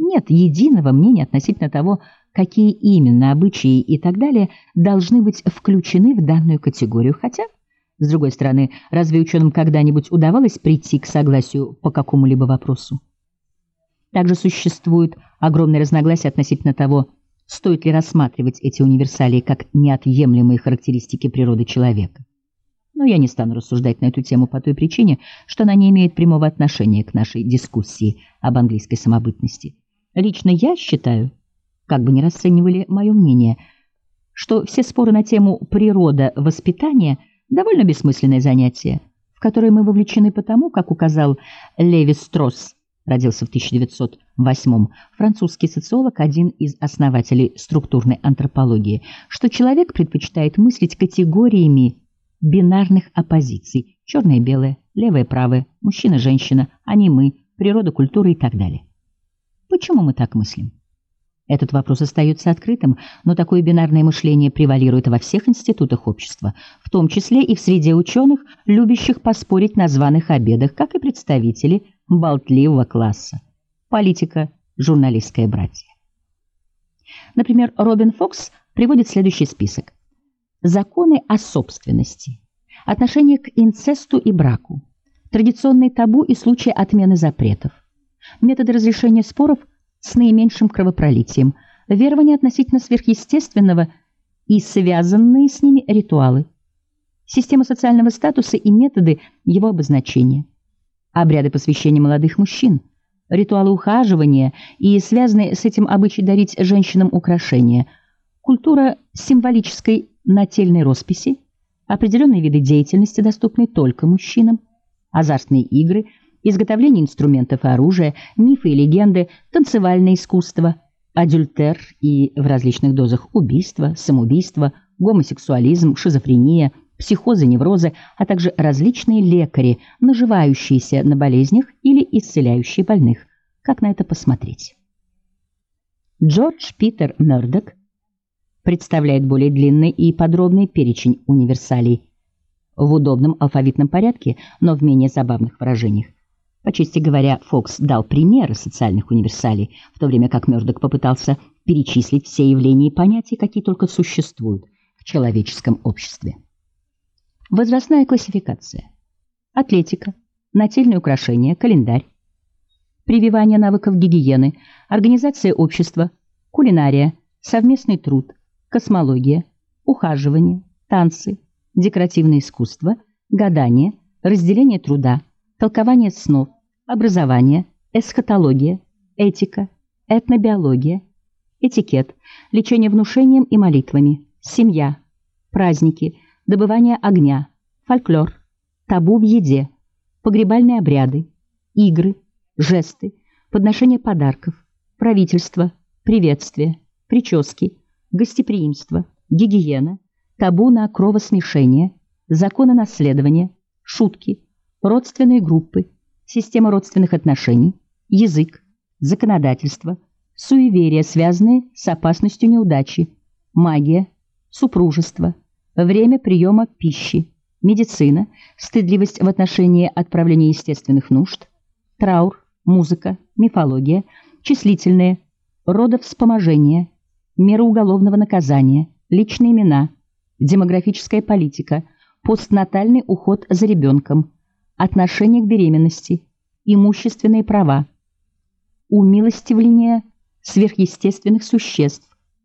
Нет единого мнения относительно того, какие именно обычаи и так далее должны быть включены в данную категорию. Хотя, с другой стороны, разве ученым когда-нибудь удавалось прийти к согласию по какому-либо вопросу? Также существует огромное разногласие относительно того, стоит ли рассматривать эти универсалии как неотъемлемые характеристики природы человека. Но я не стану рассуждать на эту тему по той причине, что она не имеет прямого отношения к нашей дискуссии об английской самобытности. Лично я считаю, как бы ни расценивали мое мнение, что все споры на тему «природа воспитания» довольно бессмысленное занятие, в которое мы вовлечены потому, как указал Леви-Стросс, родился в 1908-м, французский социолог, один из основателей структурной антропологии, что человек предпочитает мыслить категориями бинарных оппозиций: черное-белое, левое-правое, мужчина-женщина, они-мы, природа, культура и так далее. Почему мы так мыслим? Этот вопрос остается открытым, но такое бинарное мышление превалирует во всех институтах общества, в том числе и в среде ученых, любящих поспорить на званых обедах, как и представители болтливого класса. Политика, журналистское братье. Например, Робин Фокс приводит следующий список. Законы о собственности, отношение к инцесту и браку, традиционные табу и случаи отмены запретов, методы разрешения споров с наименьшим кровопролитием, верования относительно сверхъестественного и связанные с ними ритуалы, система социального статуса и методы его обозначения, обряды посвящения молодых мужчин, ритуалы ухаживания и связанные с этим обычай дарить женщинам украшения, культура символической нательной росписи, определенные виды деятельности, доступные только мужчинам, азартные игры, изготовление инструментов и оружия, мифы и легенды, танцевальное искусство, адюльтер и в различных дозах убийства, самоубийства, гомосексуализм, шизофрения, психозы, неврозы, а также различные лекари, наживающиеся на болезнях или исцеляющие больных. Как на это посмотреть? Джордж Питер Мёрдок представляет более длинный и подробный перечень универсалий в удобном алфавитном порядке, но в менее забавных выражениях. По чести говоря, Фокс дал примеры социальных универсалий, в то время как Мёрдок попытался перечислить все явления и понятия, какие только существуют в человеческом обществе. Возрастная классификация. Атлетика, нательные украшения, календарь, прививание навыков гигиены, организация общества, кулинария, совместный труд, космология, ухаживание, танцы, декоративное искусство, гадание, разделение труда, толкование снов, образование, эсхатология, этика, этнобиология, этикет, лечение внушением и молитвами, семья, праздники, добывание огня, фольклор, табу в еде, погребальные обряды, игры, жесты, подношение подарков, правительство, приветствие, прически, гостеприимство, гигиена, табу на кровосмешение, законы наследования, шутки, родственные группы, система родственных отношений, язык, законодательство, суеверия, связанные с опасностью неудачи, магия, супружество, время приема пищи, медицина, стыдливость в отношении отправления естественных нужд, траур, музыка, мифология, числительные, родовспоможение, меры уголовного наказания, личные имена, демографическая политика, постнатальный уход за ребенком, отношение к беременности, имущественные права, умилостивление сверхъестественных существ,